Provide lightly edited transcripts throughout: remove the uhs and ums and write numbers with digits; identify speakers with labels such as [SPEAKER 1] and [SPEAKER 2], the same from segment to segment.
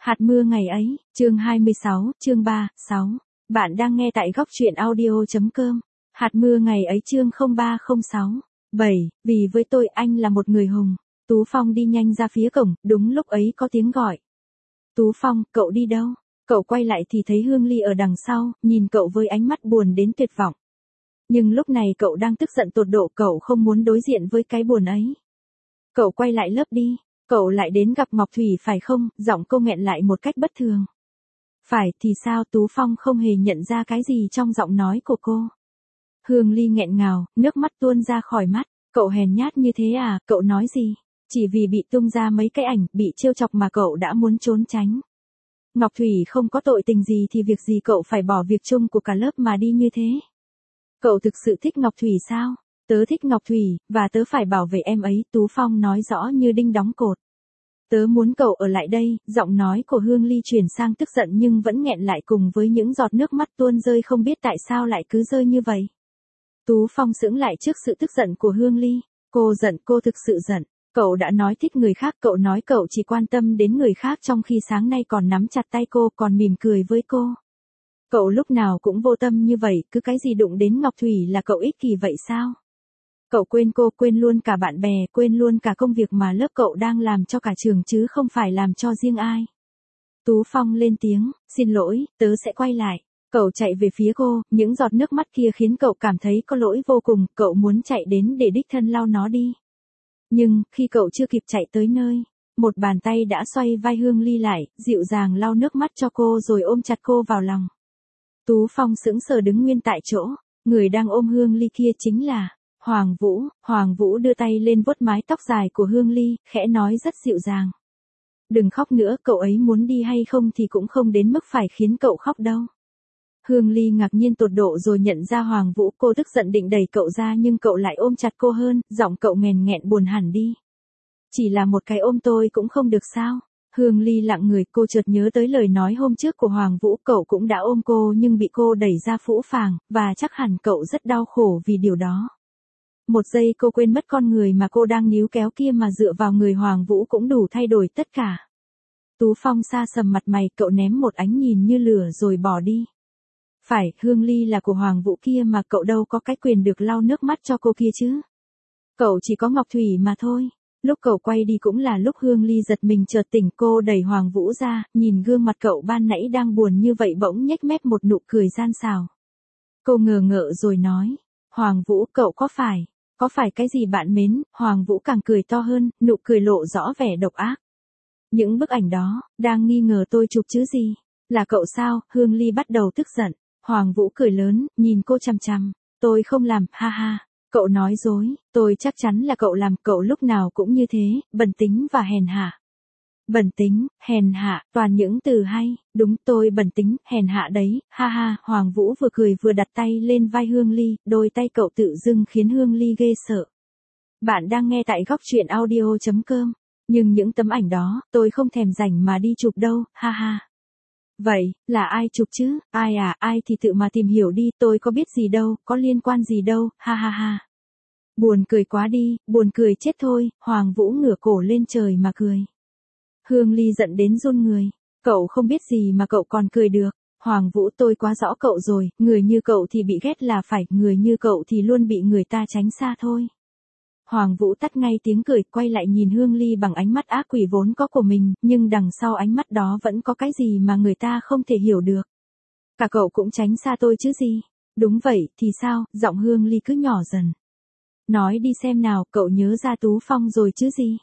[SPEAKER 1] Hạt mưa ngày ấy, chương 26, chương 3, 6. Bạn đang nghe tại góc truyện audio.com. Hạt mưa ngày ấy chương 0306. 7. Vì với tôi anh là một người hùng. Tú Phong đi nhanh ra phía cổng, đúng lúc ấy có tiếng gọi. Tú Phong, cậu đi đâu? Cậu quay lại thì thấy Hương Ly ở đằng sau, nhìn cậu với ánh mắt buồn đến tuyệt vọng. Nhưng lúc này cậu đang tức giận tột độ, cậu không muốn đối diện với cái buồn ấy. Cậu quay lại lớp đi. Cậu lại đến gặp Ngọc Thủy phải không? Giọng cô nghẹn lại một cách bất thường. Phải thì sao? Tú Phong không hề nhận ra cái gì trong giọng nói của cô. Hương Ly nghẹn ngào, nước mắt tuôn ra khỏi mắt. Cậu hèn nhát như thế à? Cậu nói gì? Chỉ vì bị tung ra mấy cái ảnh, bị trêu chọc mà cậu đã muốn trốn tránh. Ngọc Thủy không có tội tình gì thì việc gì cậu phải bỏ việc chung của cả lớp mà đi như thế? Cậu thực sự thích Ngọc Thủy sao? Tớ thích Ngọc Thủy, và tớ phải bảo vệ em ấy, Tú Phong nói rõ như đinh đóng cột. Tớ muốn cậu ở lại đây, giọng nói của Hương Ly chuyển sang tức giận nhưng vẫn nghẹn lại cùng với những giọt nước mắt tuôn rơi, không biết tại sao lại cứ rơi như vậy. Tú Phong sững lại trước sự tức giận của Hương Ly. Cô giận, cô thực sự giận. Cậu đã nói thích người khác, cậu nói cậu chỉ quan tâm đến người khác trong khi sáng nay còn nắm chặt tay cô, còn mỉm cười với cô. Cậu lúc nào cũng vô tâm như vậy, cứ cái gì đụng đến Ngọc Thủy là cậu ích kỷ vậy sao? Cậu quên cô, quên luôn cả bạn bè, quên luôn cả công việc mà lớp cậu đang làm cho cả trường chứ không phải làm cho riêng ai. Tú Phong lên tiếng, xin lỗi, tớ sẽ quay lại. Cậu chạy về phía cô, những giọt nước mắt kia khiến cậu cảm thấy có lỗi vô cùng, cậu muốn chạy đến để đích thân lau nó đi. Nhưng, khi cậu chưa kịp chạy tới nơi, một bàn tay đã xoay vai Hương Ly lại, dịu dàng lau nước mắt cho cô rồi ôm chặt cô vào lòng. Tú Phong sững sờ đứng nguyên tại chỗ, người đang ôm Hương Ly kia chính là Hoàng Vũ đưa tay lên vuốt mái tóc dài của Hương Ly, khẽ nói rất dịu dàng. Đừng khóc nữa, cậu ấy muốn đi hay không thì cũng không đến mức phải khiến cậu khóc đâu. Hương Ly ngạc nhiên tột độ rồi nhận ra Hoàng Vũ, cô tức giận định đẩy cậu ra nhưng cậu lại ôm chặt cô hơn, giọng cậu nghèn nghẹn buồn hẳn đi. Chỉ là một cái ôm tôi cũng không được sao? Hương Ly lặng người, cô chợt nhớ tới lời nói hôm trước của Hoàng Vũ, cậu cũng đã ôm cô nhưng bị cô đẩy ra phũ phàng, và chắc hẳn cậu rất đau khổ vì điều đó. Một giây cô quên mất con người mà cô đang níu kéo kia mà dựa vào người Hoàng Vũ cũng đủ thay đổi tất cả. Tú Phong xa sầm mặt mày, cậu ném một ánh nhìn như lửa rồi bỏ đi. Phải, Hương Ly là của Hoàng Vũ kia mà cậu đâu có cái quyền được lau nước mắt cho cô kia chứ. Cậu chỉ có Ngọc Thủy mà thôi. Lúc cậu quay đi cũng là lúc Hương Ly giật mình chợt tỉnh, cô đẩy Hoàng Vũ ra, nhìn gương mặt cậu ban nãy đang buồn như vậy bỗng nhếch mép một nụ cười gian xảo. Cô ngờ ngợ rồi nói, Hoàng Vũ, cậu có phải cái gì bạn mến? Hoàng Vũ càng cười to hơn, nụ cười lộ rõ vẻ độc ác. Những bức ảnh đó, đang nghi ngờ tôi chụp chứ gì? Là cậu sao? Hương Ly bắt đầu tức giận. Hoàng Vũ cười lớn, nhìn cô chằm chằm. Tôi không làm, ha ha. Cậu nói dối, tôi chắc chắn là cậu làm, cậu lúc nào cũng như thế, bẩn tính và hèn hạ. Bẩn tính, hèn hạ, toàn những từ hay, đúng tôi bẩn tính, hèn hạ đấy, ha ha. Hoàng Vũ vừa cười vừa đặt tay lên vai Hương Ly, đôi tay cậu tự dưng khiến Hương Ly ghê sợ. Bạn đang nghe tại góc truyện audio.com, nhưng những tấm ảnh đó, tôi không thèm rảnh mà đi chụp đâu, ha ha. Vậy, là ai chụp chứ? Ai à, ai thì tự mà tìm hiểu đi, tôi có biết gì đâu, có liên quan gì đâu, ha ha ha. Buồn cười quá đi, buồn cười chết thôi. Hoàng Vũ ngửa cổ lên trời mà cười. Hương Ly giận đến run người. Cậu không biết gì mà cậu còn cười được. Hoàng Vũ, tôi quá rõ cậu rồi, người như cậu thì bị ghét là phải, người như cậu thì luôn bị người ta tránh xa thôi. Hoàng Vũ tắt ngay tiếng cười, quay lại nhìn Hương Ly bằng ánh mắt ác quỷ vốn có của mình, nhưng đằng sau ánh mắt đó vẫn có cái gì mà người ta không thể hiểu được. Cả cậu cũng tránh xa tôi chứ gì? Đúng vậy, thì sao? Giọng Hương Ly cứ nhỏ dần. Nói đi xem nào, cậu nhớ ra Tú Phong rồi chứ gì?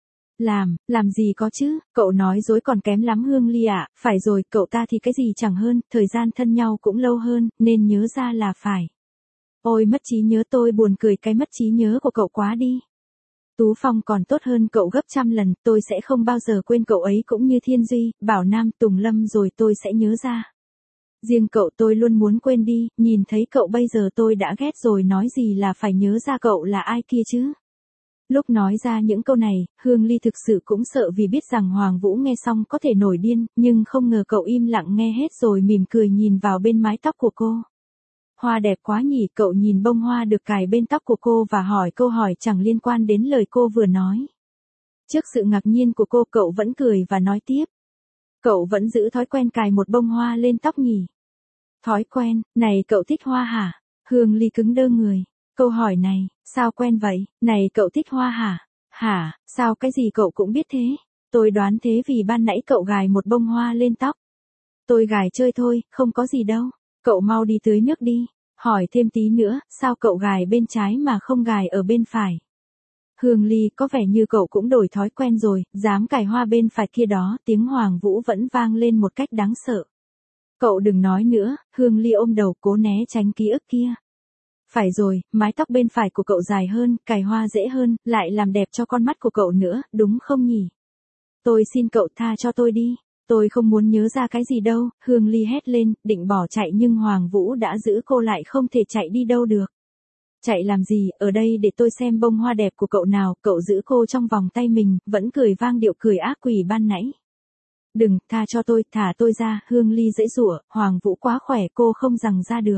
[SPEAKER 1] Làm gì có chứ, cậu nói dối còn kém lắm Hương Ly ạ, phải rồi, cậu ta thì cái gì chẳng hơn, thời gian thân nhau cũng lâu hơn, nên nhớ ra là phải. Ôi mất trí nhớ, tôi buồn cười cái mất trí nhớ của cậu quá đi. Tú Phong còn tốt hơn cậu gấp trăm lần, tôi sẽ không bao giờ quên cậu ấy, cũng như Thiên Duy, Bảo Nam, Tùng Lâm rồi tôi sẽ nhớ ra. Riêng cậu tôi luôn muốn quên đi, nhìn thấy cậu bây giờ tôi đã ghét rồi, nói gì là phải nhớ ra cậu là ai kia chứ. Lúc nói ra những câu này, Hương Ly thực sự cũng sợ vì biết rằng Hoàng Vũ nghe xong có thể nổi điên, nhưng không ngờ cậu im lặng nghe hết rồi mỉm cười nhìn vào bên mái tóc của cô. Hoa đẹp quá nhỉ, cậu nhìn bông hoa được cài bên tóc của cô và hỏi câu hỏi chẳng liên quan đến lời cô vừa nói. Trước sự ngạc nhiên của cô, cậu vẫn cười và nói tiếp. Cậu vẫn giữ thói quen cài một bông hoa lên tóc nhỉ? Thói quen, này cậu thích hoa hả? Hương Ly cứng đơ người. Câu hỏi này, sao quen vậy? Này cậu thích hoa hả? Hả, sao cái gì cậu cũng biết thế? Tôi đoán thế vì ban nãy cậu gài một bông hoa lên tóc. Tôi gài chơi thôi, không có gì đâu. Cậu mau đi tưới nước đi. Hỏi thêm tí nữa, sao cậu gài bên trái mà không gài ở bên phải? Hương Ly, có vẻ như cậu cũng đổi thói quen rồi, dám cài hoa bên phải kia đó, tiếng Hoàng Vũ vẫn vang lên một cách đáng sợ. Cậu đừng nói nữa, Hương Ly ôm đầu cố né tránh ký ức kia. Phải rồi, mái tóc bên phải của cậu dài hơn, cài hoa dễ hơn, lại làm đẹp cho con mắt của cậu nữa, đúng không nhỉ? Tôi xin cậu tha cho tôi đi. Tôi không muốn nhớ ra cái gì đâu, Hương Ly hét lên, định bỏ chạy nhưng Hoàng Vũ đã giữ cô lại không thể chạy đi đâu được. Chạy làm gì, ở đây để tôi xem bông hoa đẹp của cậu nào, cậu giữ cô trong vòng tay mình, vẫn cười vang điệu cười ác quỷ ban nãy. Đừng, tha cho tôi, thả tôi ra, Hương Ly giãy giụa, Hoàng Vũ quá khỏe cô không giằng ra được.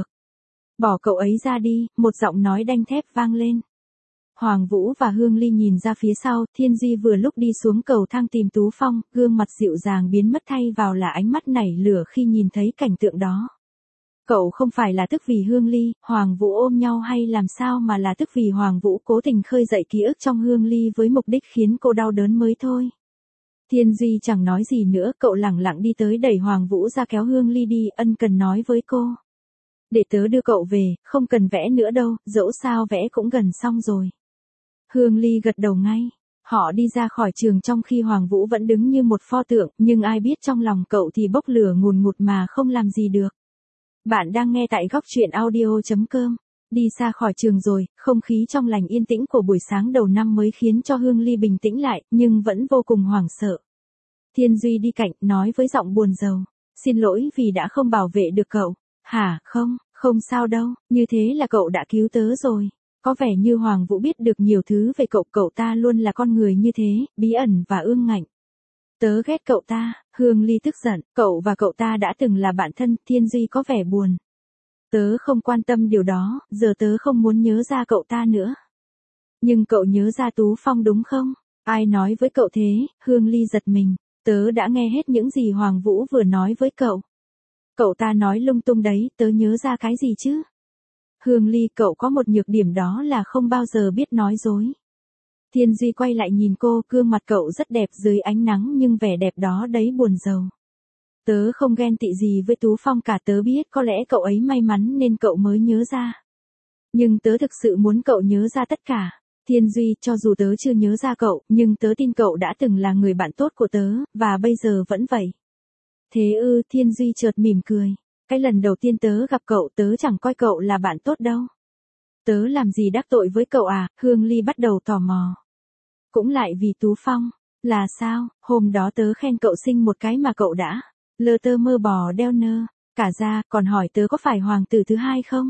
[SPEAKER 1] Bỏ cậu ấy ra đi, một giọng nói đanh thép vang lên. Hoàng Vũ và Hương Ly nhìn ra phía sau, Thiên Duy vừa lúc đi xuống cầu thang tìm Tú Phong, gương mặt dịu dàng biến mất thay vào là ánh mắt nảy lửa khi nhìn thấy cảnh tượng đó. Cậu không phải là tức vì Hương Ly, Hoàng Vũ ôm nhau hay làm sao mà là tức vì Hoàng Vũ cố tình khơi dậy ký ức trong Hương Ly với mục đích khiến cô đau đớn mới thôi. Thiên Duy chẳng nói gì nữa, cậu lẳng lặng đi tới đẩy Hoàng Vũ ra kéo Hương Ly đi, ân cần nói với cô. Để tớ đưa cậu về, không cần vẽ nữa đâu, dẫu sao vẽ cũng gần xong rồi. Hương Ly gật đầu ngay. Họ đi ra khỏi trường trong khi Hoàng Vũ vẫn đứng như một pho tượng, nhưng ai biết trong lòng cậu thì bốc lửa ngùn ngụt mà không làm gì được. Bạn đang nghe tại góc truyện audio.com. Đi xa khỏi trường rồi, không khí trong lành yên tĩnh của buổi sáng đầu năm mới khiến cho Hương Ly bình tĩnh lại, nhưng vẫn vô cùng hoảng sợ. Thiên Duy đi cạnh, nói với giọng buồn rầu. Xin lỗi vì đã không bảo vệ được cậu. Hả, không sao đâu, như thế là cậu đã cứu tớ rồi. Có vẻ như Hoàng Vũ biết được nhiều thứ về cậu, cậu ta luôn là con người như thế, bí ẩn và ương ngạnh. Tớ ghét cậu ta, Hương Ly tức giận, cậu và cậu ta đã từng là bạn thân, Thiên Duy có vẻ buồn. Tớ không quan tâm điều đó, giờ tớ không muốn nhớ ra cậu ta nữa. Nhưng cậu nhớ ra Tú Phong đúng không? Ai nói với cậu thế? Hương Ly giật mình, tớ đã nghe hết những gì Hoàng Vũ vừa nói với cậu. Cậu ta nói lung tung đấy, tớ nhớ ra cái gì chứ? Hương Ly, cậu có một nhược điểm đó là không bao giờ biết nói dối. Thiên Duy quay lại nhìn cô, gương mặt cậu rất đẹp dưới ánh nắng nhưng vẻ đẹp đó đấy buồn rầu. Tớ không ghen tị gì với Tú Phong cả, tớ biết có lẽ cậu ấy may mắn nên cậu mới nhớ ra. Nhưng tớ thực sự muốn cậu nhớ ra tất cả. Thiên Duy, cho dù tớ chưa nhớ ra cậu, nhưng tớ tin cậu đã từng là người bạn tốt của tớ, và bây giờ vẫn vậy. Thế ư, Thiên Duy chợt mỉm cười. Cái lần đầu tiên tớ gặp cậu tớ chẳng coi cậu là bạn tốt đâu. Tớ làm gì đắc tội với cậu à? Hương Ly bắt đầu tò mò. Cũng lại vì Tú Phong. Là sao? Hôm đó tớ khen cậu xinh một cái mà cậu đã lơ tơ mơ bò đeo nơ cả ra, còn hỏi tớ có phải hoàng tử thứ hai không?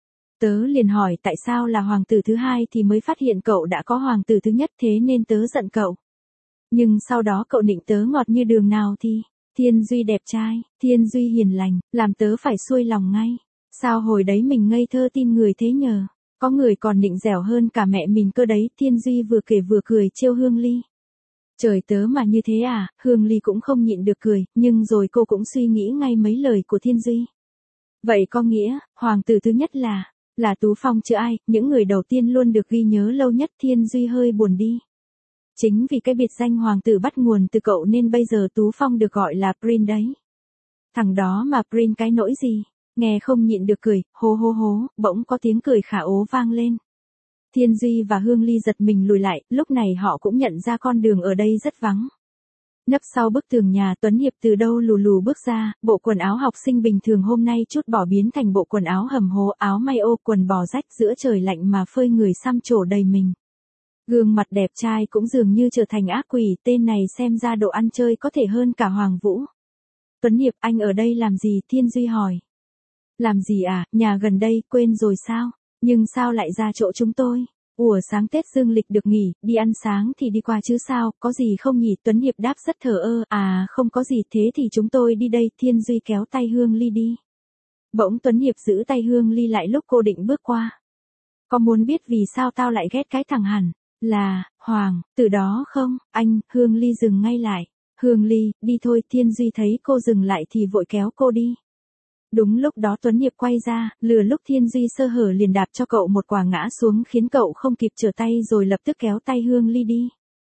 [SPEAKER 1] Tớ liền hỏi tại sao là hoàng tử thứ hai thì mới phát hiện cậu đã có hoàng tử thứ nhất, thế nên tớ giận cậu. Nhưng sau đó cậu nịnh tớ ngọt như đường nào thì... Thiên Duy đẹp trai, Thiên Duy hiền lành, làm tớ phải xuôi lòng ngay. Sao hồi đấy mình ngây thơ tin người thế nhờ? Có người còn nịnh dẻo hơn cả mẹ mình cơ đấy. Thiên Duy vừa kể vừa cười trêu Hương Ly. Trời tớ mà như thế à? Hương Ly cũng không nhịn được cười, nhưng rồi cô cũng suy nghĩ ngay mấy lời của Thiên Duy. Vậy có nghĩa, hoàng tử thứ nhất là Tú Phong chứ ai, những người đầu tiên luôn được ghi nhớ lâu nhất. Thiên Duy hơi buồn đi. Chính vì cái biệt danh hoàng tử bắt nguồn từ cậu nên bây giờ Tú Phong được gọi là Prince đấy. Thằng đó mà Prince cái nỗi gì? Nghe không nhịn được cười, hô hô hô, bỗng có tiếng cười khả ố vang lên. Thiên Duy và Hương Ly giật mình lùi lại, lúc này họ cũng nhận ra con đường ở đây rất vắng. Nấp sau bức tường nhà, Tuấn Hiệp từ đâu lù lù bước ra, bộ quần áo học sinh bình thường hôm nay chút bỏ biến thành bộ quần áo hầm hố, áo may ô, quần bò rách, giữa trời lạnh mà phơi người xăm trổ đầy mình. Gương mặt đẹp trai cũng dường như trở thành ác quỷ, tên này xem ra độ ăn chơi có thể hơn cả Hoàng Vũ. Tuấn Hiệp, anh ở đây làm gì? Thiên Duy hỏi. Làm gì à, nhà gần đây, quên rồi sao? Nhưng sao lại ra chỗ chúng tôi? Ủa sáng Tết dương lịch được nghỉ, đi ăn sáng thì đi qua chứ sao, có gì không nhỉ? Tuấn Hiệp đáp rất thờ ơ, à không có gì, thế thì chúng tôi đi đây. Thiên Duy kéo tay Hương Ly đi. Bỗng Tuấn Hiệp giữ tay Hương Ly lại lúc cô định bước qua. Có muốn biết vì sao tao lại ghét cái thằng hẳn là Hoàng tử đó không? Anh, Hương Ly dừng ngay lại. Hương Ly, đi thôi. Thiên Duy thấy cô dừng lại thì vội kéo cô đi. Đúng lúc đó Tuấn Hiệp quay ra, lừa lúc Thiên Duy sơ hở liền đạp cho cậu một quả ngã xuống khiến cậu không kịp trở tay rồi lập tức kéo tay Hương Ly đi.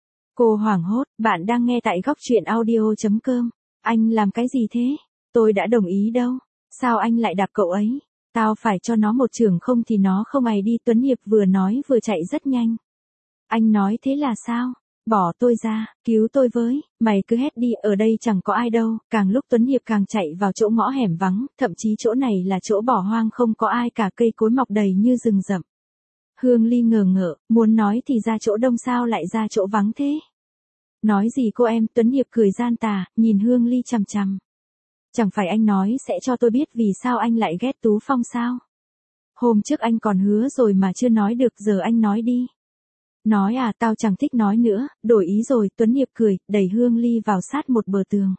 [SPEAKER 1] Cô hoảng hốt, bạn đang nghe tại góc truyện audio.com. Anh làm cái gì thế? Tôi đã đồng ý đâu. Sao anh lại đạp cậu ấy? Tao phải cho nó một chưởng không thì nó không ai đi. Tuấn Hiệp vừa nói vừa chạy rất nhanh. Anh nói thế là sao? Bỏ tôi ra, cứu tôi với, mày cứ hét đi, ở đây chẳng có ai đâu. Càng lúc Tuấn Hiệp càng chạy vào chỗ ngõ hẻm vắng, thậm chí chỗ này là chỗ bỏ hoang không có ai cả, cây cối mọc đầy như rừng rậm. Hương Ly ngờ ngợ, muốn nói thì ra chỗ đông sao lại ra chỗ vắng thế? Nói gì cô em? Tuấn Hiệp cười gian tà, nhìn Hương Ly chằm chằm. Chẳng phải anh nói sẽ cho tôi biết vì sao anh lại ghét Tú Phong sao? Hôm trước anh còn hứa rồi mà chưa nói được, giờ anh nói đi. Nói à, tao chẳng thích nói nữa, đổi ý rồi. Tuấn Hiệp cười, đẩy Hương Ly vào sát một bờ tường.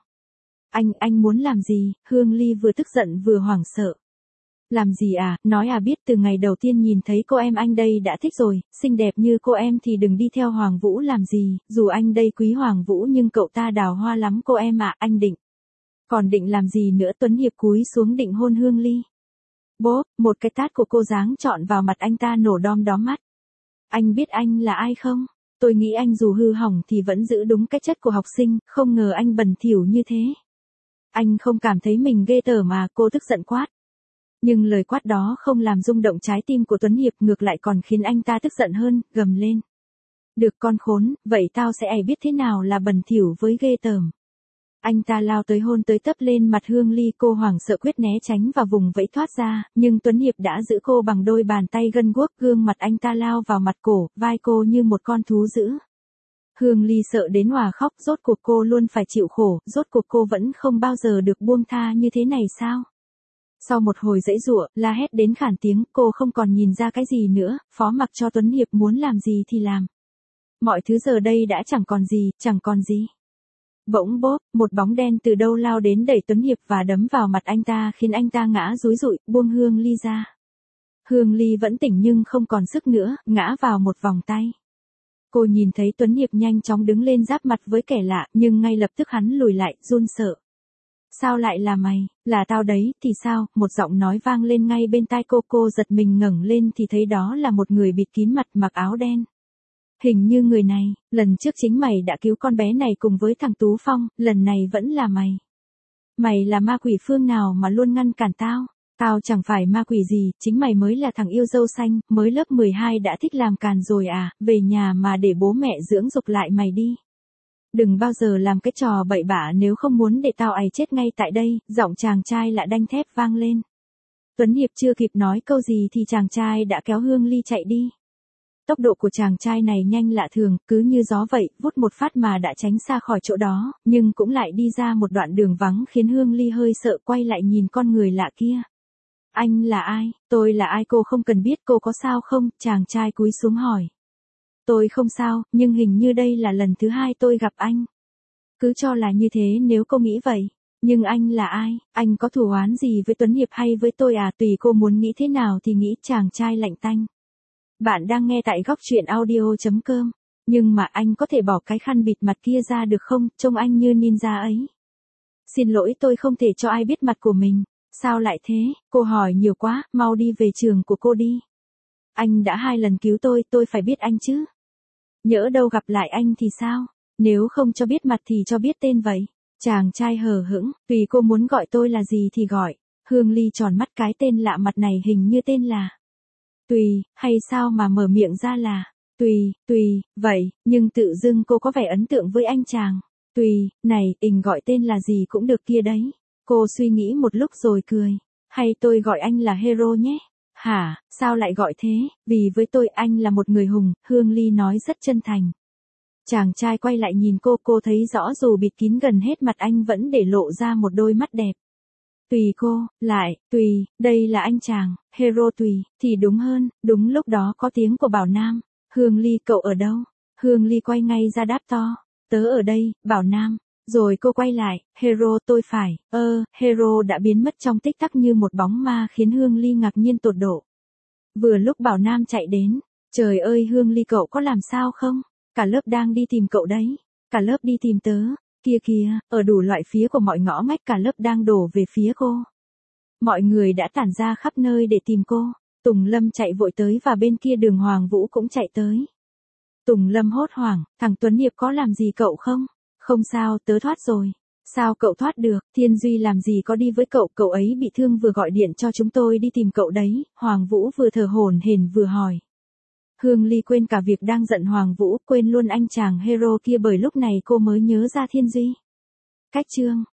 [SPEAKER 1] Anh muốn làm gì? Hương Ly vừa tức giận vừa hoảng sợ. Làm gì à, nói à, biết từ ngày đầu tiên nhìn thấy cô em anh đây đã thích rồi, xinh đẹp như cô em thì đừng đi theo Hoàng Vũ làm gì, dù anh đây quý Hoàng Vũ nhưng cậu ta đào hoa lắm cô em ạ, anh định. Còn định làm gì nữa? Tuấn Hiệp cúi xuống định hôn Hương Ly. Bốp, một cái tát của cô giáng trọn vào mặt anh ta nổ đom đóm mắt. Anh biết anh là ai không? Tôi nghĩ anh dù hư hỏng thì vẫn giữ đúng cái chất của học sinh, không ngờ anh bẩn thỉu như thế. Anh không cảm thấy mình ghê tởm mà? Cô tức giận quát. Nhưng lời quát đó không làm rung động trái tim của Tuấn Hiệp, ngược lại còn khiến anh ta tức giận hơn, gầm lên. Được con khốn, vậy tao sẽ biết thế nào là bẩn thỉu với ghê tởm. Anh ta lao tới hôn tới tấp lên mặt Hương Ly, cô hoảng sợ quyết né tránh và vùng vẫy thoát ra, nhưng Tuấn Hiệp đã giữ cô bằng đôi bàn tay gân guốc, gương mặt anh ta lao vào mặt cổ, vai cô như một con thú dữ. Hương Ly sợ đến òa khóc, rốt cuộc cô luôn phải chịu khổ, rốt cuộc cô vẫn không bao giờ được buông tha như thế này sao? Sau một hồi giãy giụa, la hét đến khản tiếng, cô không còn nhìn ra cái gì nữa, phó mặc cho Tuấn Hiệp muốn làm gì thì làm. Mọi thứ giờ đây đã chẳng còn gì, chẳng còn gì. Bỗng bốp, một bóng đen từ đâu lao đến đẩy Tuấn Hiệp và đấm vào mặt anh ta khiến anh ta ngã rúi rụi, buông Hương Ly ra. Hương Ly vẫn tỉnh nhưng không còn sức nữa, ngã vào một vòng tay. Cô nhìn thấy Tuấn Hiệp nhanh chóng đứng lên giáp mặt với kẻ lạ, nhưng ngay lập tức hắn lùi lại, run sợ. Sao lại là mày? Là tao đấy, thì sao? Một giọng nói vang lên ngay bên tai cô giật mình ngẩng lên thì thấy đó là một người bịt kín mặt mặc áo đen. Hình như người này, lần trước chính mày đã cứu con bé này cùng với thằng Tú Phong, lần này vẫn là mày. Mày là ma quỷ phương nào mà luôn ngăn cản tao? Tao chẳng phải ma quỷ gì, chính mày mới là thằng yêu dâu xanh, mới lớp 12 đã thích làm càn rồi à, về nhà mà để bố mẹ dưỡng dục lại mày đi. Đừng bao giờ làm cái trò bậy bạ nếu không muốn để tao ấy chết ngay tại đây, giọng chàng trai lạ đanh thép vang lên. Tuấn Hiệp chưa kịp nói câu gì thì chàng trai đã kéo Hương Ly chạy đi. Tốc độ của chàng trai này nhanh lạ thường, cứ như gió vậy, vút một phát mà đã tránh xa khỏi chỗ đó, nhưng cũng lại đi ra một đoạn đường vắng khiến Hương Ly hơi sợ quay lại nhìn con người lạ kia. Anh là ai? Tôi là ai? Cô không cần biết. Cô có sao không? Chàng trai cúi xuống hỏi. Tôi không sao, nhưng hình như đây là lần thứ hai tôi gặp anh. Cứ cho là như thế nếu cô nghĩ vậy. Nhưng anh là ai? Anh có thù oán gì với Tuấn Hiệp hay với tôi à? Tùy cô muốn nghĩ thế nào thì nghĩ. Chàng trai lạnh tanh. Bạn đang nghe tại góc truyện audio.com. Nhưng mà anh có thể bỏ cái khăn bịt mặt kia ra được không? Trông anh như ninja ấy. Xin lỗi, tôi không thể cho ai biết mặt của mình. Sao lại thế? Cô hỏi nhiều quá, mau đi về trường của cô đi. Anh đã 2 lần cứu tôi phải biết anh chứ. Nhỡ đâu gặp lại anh thì sao? Nếu không cho biết mặt thì cho biết tên vậy. Chàng trai hờ hững, tùy cô muốn gọi tôi là gì thì gọi. Hương Ly tròn mắt, cái tên lạ mặt này hình như tên là Tùy, hay sao mà mở miệng ra là Tùy, vậy, nhưng tự dưng cô có vẻ ấn tượng với anh chàng. Tùy, này, gọi tên là gì cũng được kia đấy. Cô suy nghĩ một lúc rồi cười. Hay tôi gọi anh là Hero nhé? Hả, sao lại gọi thế? Vì với tôi anh là một người hùng, Hương Ly nói rất chân thành. Chàng trai quay lại nhìn cô thấy rõ dù bịt kín gần hết mặt anh vẫn để lộ ra một đôi mắt đẹp. Tùy cô, lại, Tùy, đây là anh chàng, Hero Tùy, thì đúng hơn, đúng lúc đó có tiếng của Bảo Nam. Hương Ly, cậu ở đâu? Hương Ly quay ngay ra đáp to. Tớ ở đây, Bảo Nam. Rồi cô quay lại, Hero, tôi phải, Hero đã biến mất trong tích tắc như một bóng ma khiến Hương Ly ngạc nhiên tột độ. Vừa lúc Bảo Nam chạy đến, trời ơi Hương Ly, cậu có làm sao không? Cả lớp đang đi tìm cậu đấy. Cả lớp đi tìm tớ. Kia kìa, ở đủ loại phía của mọi ngõ ngách cả lớp đang đổ về phía cô. Mọi người đã tản ra khắp nơi để tìm cô. Tùng Lâm chạy vội tới và bên kia đường Hoàng Vũ cũng chạy tới. Tùng Lâm hốt hoảng, thằng Tuấn Hiệp có làm gì cậu không? Không sao, tớ thoát rồi. Sao cậu thoát được, Thiên Duy làm gì có đi với cậu, cậu ấy bị thương vừa gọi điện cho chúng tôi đi tìm cậu đấy, Hoàng Vũ vừa thở hổn hển vừa hỏi. Hương Ly quên cả việc đang giận Hoàng Vũ, quên luôn anh chàng hero kia bởi lúc này cô mới nhớ ra Thiên Duy. Cách chương